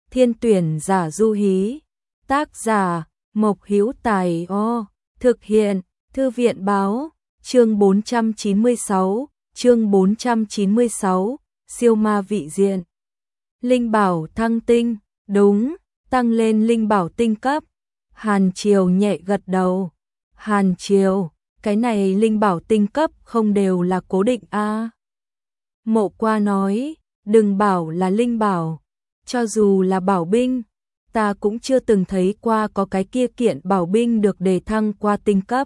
Thiên tuyển giả du hí. Tác giả Mộc Hữu Tài. Thực hiện Thư viện báo. Chương 496, siêu ma vị diện. Linh bảo thăng tinh, đúng, tăng lên linh bảo tinh cấp. Hàn Triều nhẹ gật đầu. Hàn Triều, cái này linh bảo tinh cấp không đều là cố định a? Mộ Qua nói, đừng bảo là linh bảo, cho dù là bảo binh, ta cũng chưa từng thấy qua có cái kia kiện bảo binh được đề thăng qua tinh cấp.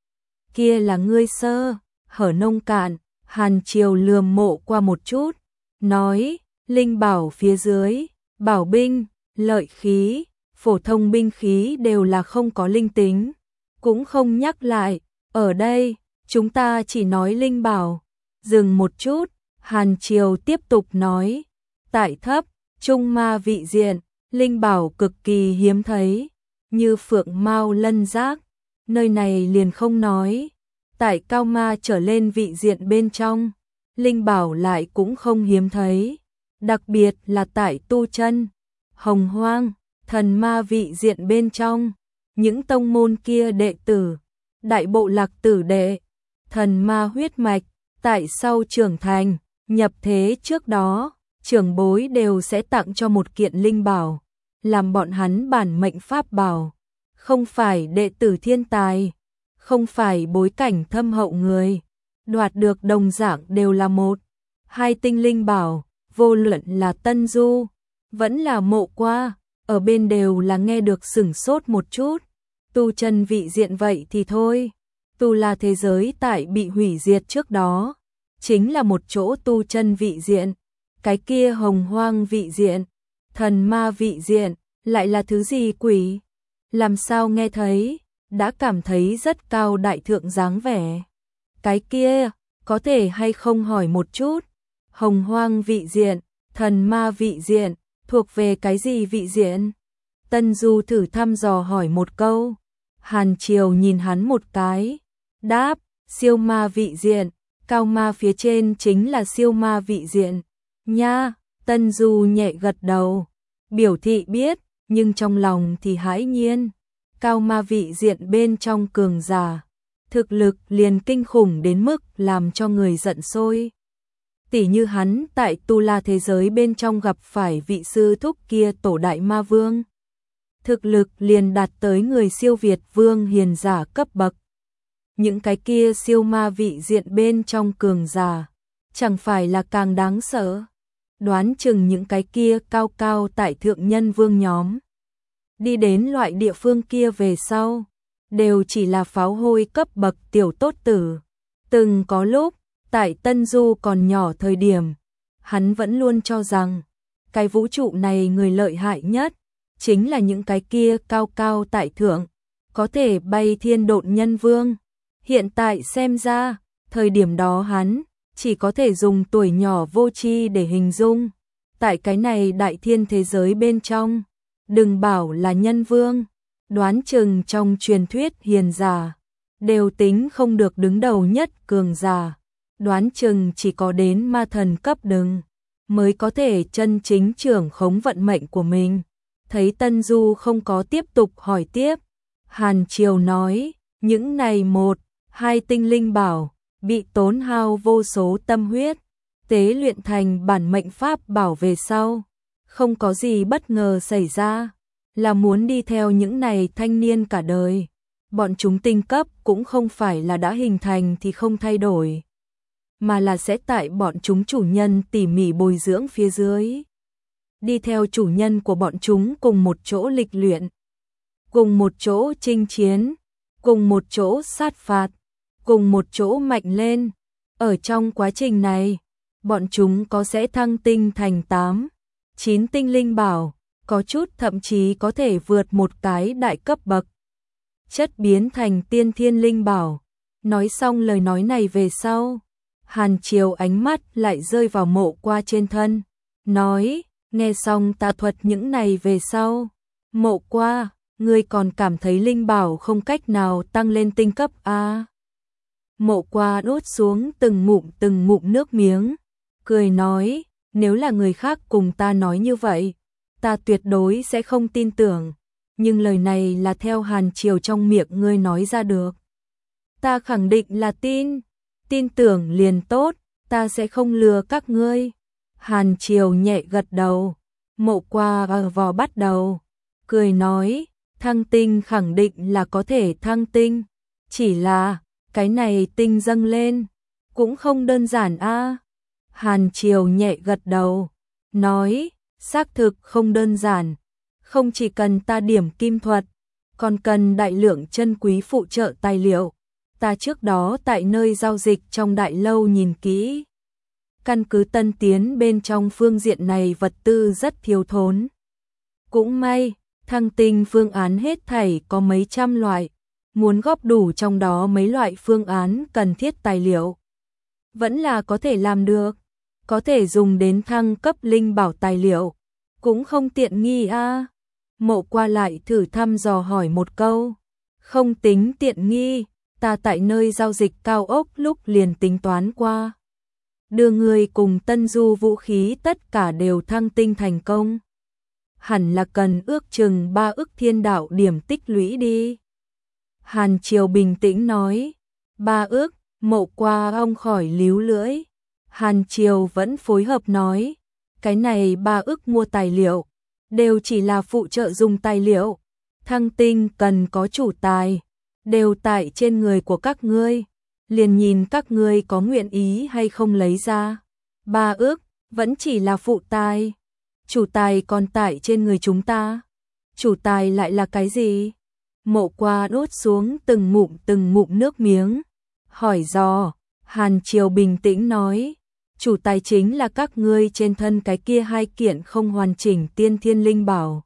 Kia là ngươi sơ hở nông cạn. Hàn Triều lườm Mộ Qua một chút, nói, linh bảo phía dưới, bảo binh, lợi khí, phổ thông binh khí đều là không có linh tính, cũng không nhắc lại, ở đây, chúng ta chỉ nói linh bảo. Dừng một chút, Hàn Triều tiếp tục nói, tại thấp, trung ma vị diện, linh bảo cực kỳ hiếm thấy, như phượng mao lân giác, nơi này liền không nói. Tại cao ma trở lên vị diện bên trong, linh bảo lại cũng không hiếm thấy, đặc biệt là tại tu chân, hồng hoang, thần ma vị diện bên trong, những tông môn kia đệ tử, đại bộ lạc tử đệ, thần ma huyết mạch, tại sau trưởng thành, nhập thế trước đó, trưởng bối đều sẽ tặng cho một kiện linh bảo, làm bọn hắn bản mệnh pháp bảo, không phải đệ tử thiên tài, không phải bối cảnh thâm hậu người, đoạt được đồng dạng đều là một, hai tinh linh bảo, vô luận là Tân Du, vẫn là Mộ Qua, ở bên đều là nghe được sửng sốt một chút. Tu chân vị diện vậy thì thôi, tu là thế giới tại bị hủy diệt trước đó, chính là một chỗ tu chân vị diện, cái kia hồng hoang vị diện, thần ma vị diện, lại là thứ gì quỷ? Làm sao nghe thấy, đã cảm thấy rất cao đại thượng dáng vẻ. Cái kia, có thể hay không hỏi một chút, hồng hoang vị diện, thần ma vị diện, thuộc về cái gì vị diện? Tân Du thử thăm dò hỏi một câu. Hàn Triều nhìn hắn một cái, đáp, siêu ma vị diện, cao ma phía trên chính là siêu ma vị diện. Nha, Tân Du nhẹ gật đầu, biểu thị biết, nhưng trong lòng thì hãi nhiên. Cao ma vị diện bên trong cường giả, thực lực liền kinh khủng đến mức làm cho người giận sôi. Tỉ như hắn tại tu la thế giới bên trong gặp phải vị sư thúc kia tổ đại ma vương. Thực lực liền đạt tới người siêu việt vương hiền giả cấp bậc. Những cái kia siêu ma vị diện bên trong cường giả, chẳng phải là càng đáng sợ. Đoán chừng những cái kia cao cao tại thượng nhân vương nhóm. Đi đến loại địa phương kia về sau, đều chỉ là pháo hôi cấp bậc tiểu tốt tử. Từng có lúc, tại Tân Du còn nhỏ thời điểm, hắn vẫn luôn cho rằng, cái vũ trụ này người lợi hại nhất, chính là những cái kia cao cao tại thượng, có thể bay thiên độn nhân vương. Hiện tại xem ra, thời điểm đó hắn, chỉ có thể dùng tuổi nhỏ vô tri để hình dung. Tại cái này đại thiên thế giới bên trong, đừng bảo là nhân vương, đoán chừng trong truyền thuyết hiền giả, đều tính không được đứng đầu nhất cường giả, đoán chừng chỉ có đến ma thần cấp đừng, mới có thể chân chính trưởng khống vận mệnh của mình. Thấy Tân Du không có tiếp tục hỏi tiếp, Hàn Triều nói, những này một, hai tinh linh bảo, bị tốn hao vô số tâm huyết, tế luyện thành bản mệnh pháp bảo về sau, không có gì bất ngờ xảy ra, là muốn đi theo những này thanh niên cả đời. Bọn chúng tinh cấp cũng không phải là đã hình thành thì không thay đổi, mà là sẽ tại bọn chúng chủ nhân tỉ mỉ bồi dưỡng phía dưới. Đi theo chủ nhân của bọn chúng cùng một chỗ lịch luyện, cùng một chỗ chinh chiến, cùng một chỗ sát phạt, cùng một chỗ mạnh lên. Ở trong quá trình này, bọn chúng có sẽ thăng tinh thành 8, 9 tinh linh bảo, có chút thậm chí có thể vượt một cái đại cấp bậc, chất biến thành tiên thiên linh bảo. Nói xong lời nói này về sau, Hàn Triều ánh mắt lại rơi vào Mộ Qua trên thân, nói, nghe xong ta thuật những này về sau, Mộ Qua, ngươi còn cảm thấy linh bảo không cách nào tăng lên tinh cấp a? Mộ Qua đốt xuống từng ngụm nước miếng, cười nói, nếu là người khác cùng ta nói như vậy, ta tuyệt đối sẽ không tin tưởng, nhưng lời này là theo Hàn Triều trong miệng ngươi nói ra được. Ta khẳng định là tin tưởng liền tốt, ta sẽ không lừa các ngươi. Hàn Triều nhẹ gật đầu, Mộ Qua vò bắt đầu, cười nói, thăng tinh khẳng định là có thể thăng tinh, chỉ là, cái này tinh dâng lên, cũng không đơn giản a. Hàn Triều nhẹ gật đầu, nói, xác thực không đơn giản, không chỉ cần ta điểm kim thuật, còn cần đại lượng chân quý phụ trợ tài liệu. Ta trước đó tại nơi giao dịch trong đại lâu nhìn kỹ. Căn cứ Tân Tiến bên trong phương diện này vật tư rất thiếu thốn. Cũng may, thăng tinh phương án hết thảy có mấy trăm loại, muốn góp đủ trong đó mấy loại phương án cần thiết tài liệu. Vẫn là có thể làm được, có thể dùng đến thăng cấp linh bảo tài liệu, cũng không tiện nghi a. Mộ Qua lại thử thăm dò hỏi một câu, không tính tiện nghi, ta tại nơi giao dịch cao ốc lúc liền tính toán qua. Đưa người cùng Tân Du vũ khí tất cả đều thăng tinh thành công. Hẳn là cần ước chừng 3 ức thiên đạo điểm tích lũy đi. Hàn Triều bình tĩnh nói, 3 ức, Mộ Qua ông khỏi líu lưỡi. Hàn Triều vẫn phối hợp nói, cái này 3 ức mua tài liệu, đều chỉ là phụ trợ dùng tài liệu. Thăng tinh cần có chủ tài, đều tại trên người của các ngươi, liền nhìn các ngươi có nguyện ý hay không lấy ra. 3 ức, vẫn chỉ là phụ tài. Chủ tài còn tại trên người chúng ta. Chủ tài lại là cái gì? Mộ Qua đốt xuống từng ngụm nước miếng. Hỏi dò, Hàn Triều bình tĩnh nói, chủ tài chính là các ngươi trên thân cái kia 2 kiện không hoàn chỉnh tiên thiên linh bảo.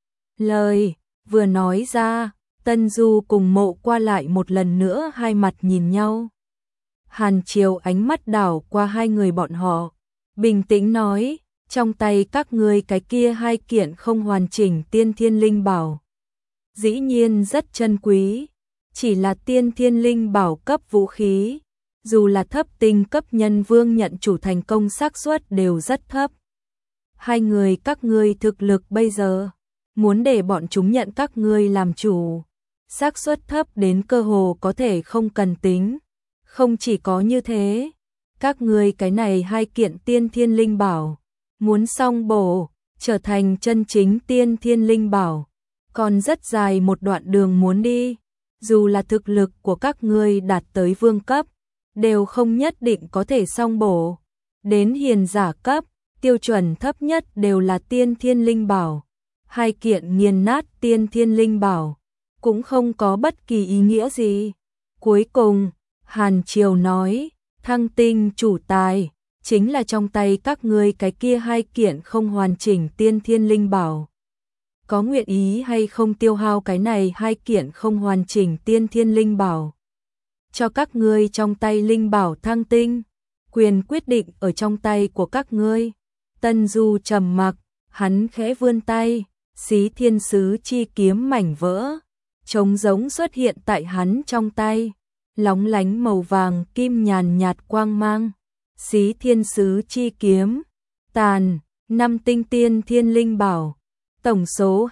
Lời vừa nói ra, Tân Du cùng Mộ Qua lại một lần nữa hai mặt nhìn nhau. Hàn Triều ánh mắt đảo qua hai người bọn họ, bình tĩnh nói, trong tay các ngươi cái kia 2 kiện không hoàn chỉnh tiên thiên linh bảo. Dĩ nhiên rất chân quý, chỉ là tiên thiên linh bảo cấp vũ khí, dù là thấp tinh cấp nhân vương nhận chủ thành công xác suất đều rất thấp. Hai người các ngươi thực lực bây giờ, muốn để bọn chúng nhận các ngươi làm chủ, xác suất thấp đến cơ hồ có thể không cần tính. Không chỉ có như thế, các ngươi cái này 2 kiện tiên thiên linh bảo, muốn song bổ, trở thành chân chính tiên thiên linh bảo, còn rất dài một đoạn đường muốn đi. Dù là thực lực của các ngươi đạt tới vương cấp, đều không nhất định có thể song bổ. Đến hiền giả cấp, tiêu chuẩn thấp nhất đều là tiên thiên linh bảo. 2 kiện nghiền nát tiên thiên linh bảo, cũng không có bất kỳ ý nghĩa gì. Cuối cùng, Hàn Triều nói, thăng tinh chủ tài, chính là trong tay các ngươi cái kia 2 kiện không hoàn chỉnh tiên thiên linh bảo. Có nguyện ý hay không tiêu hao cái này 2 kiện không hoàn chỉnh tiên thiên linh bảo? Cho các ngươi trong tay linh bảo thăng tinh, quyền quyết định ở trong tay của các ngươi. Tân Du trầm mặc, hắn khẽ vươn tay, Xí Thiên Sứ chi kiếm mảnh vỡ, trống rỗng xuất hiện tại hắn trong tay, lóng lánh màu vàng kim nhàn nhạt quang mang. Xí Thiên Sứ chi kiếm, tàn, 5 tinh tiên thiên linh bảo, tổng số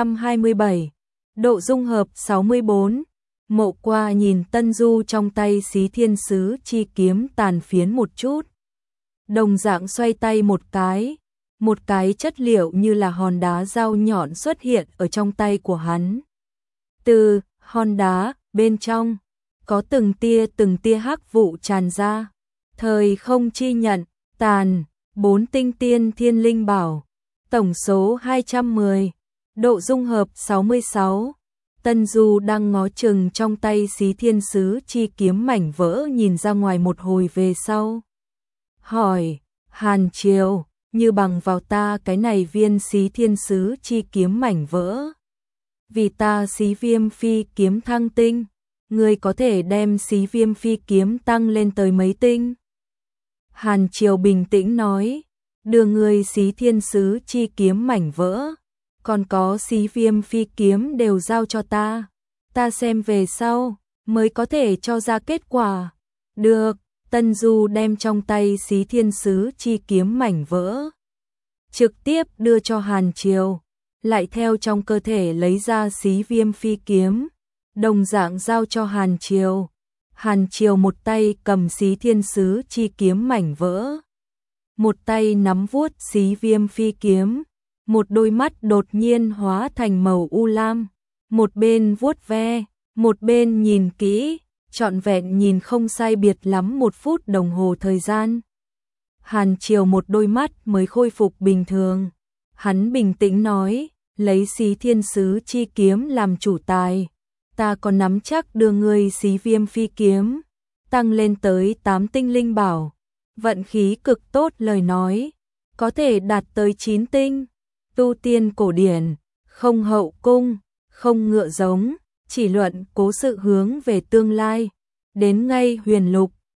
227, độ dung hợp 64. Mộ Qua nhìn Tân Du trong tay Xí Thiên Sứ chi kiếm tàn phiến một chút, đồng dạng xoay tay một cái chất liệu như là hòn đá dao nhọn xuất hiện ở trong tay của hắn. Từ hòn đá bên trong có từng tia hắc vụ tràn ra. Thời không chi nhận, tàn, 4 tinh tiên thiên linh bảo, tổng số 210, độ dung hợp 66. Tân Du đang ngó chừng trong tay Xí Thiên Sứ chi kiếm mảnh vỡ nhìn ra ngoài một hồi về sau. Hỏi, Hàn Triều, như bằng vào ta cái này viên Xí Thiên Sứ chi kiếm mảnh vỡ. Vì ta Xí Viêm Phi kiếm thăng tinh, ngươi có thể đem Xí Viêm Phi kiếm tăng lên tới mấy tinh? Hàn Triều bình tĩnh nói, đưa ngươi Xí Thiên Sứ chi kiếm mảnh vỡ, còn có Xí Viêm Phi kiếm đều giao cho ta. Ta xem về sau, mới có thể cho ra kết quả. Được, Tân Du đem trong tay Xí Thiên Sứ chi kiếm mảnh vỡ trực tiếp đưa cho Hàn Triều, lại theo trong cơ thể lấy ra Xí Viêm Phi kiếm, đồng dạng giao cho Hàn Triều. Hàn Triều một tay cầm Xí Thiên Sứ chi kiếm mảnh vỡ, một tay nắm vuốt Xí Viêm Phi kiếm, một đôi mắt đột nhiên hóa thành màu u lam, một bên vuốt ve, một bên nhìn kỹ, trọn vẹn nhìn không sai biệt lắm 1 phút đồng hồ thời gian. Hàn Triều một đôi mắt mới khôi phục bình thường. Hắn bình tĩnh nói, lấy Xí Thiên Sứ chi kiếm làm chủ tài, ta có nắm chắc đưa ngươi Xí Viêm Phi kiếm tăng lên tới 8 tinh linh bảo, vận khí cực tốt lời nói, có thể đạt tới 9 tinh. Tu tiên cổ điển, không hậu cung, không ngựa giống, chỉ luận cố sự hướng về tương lai, đến ngay huyền lục,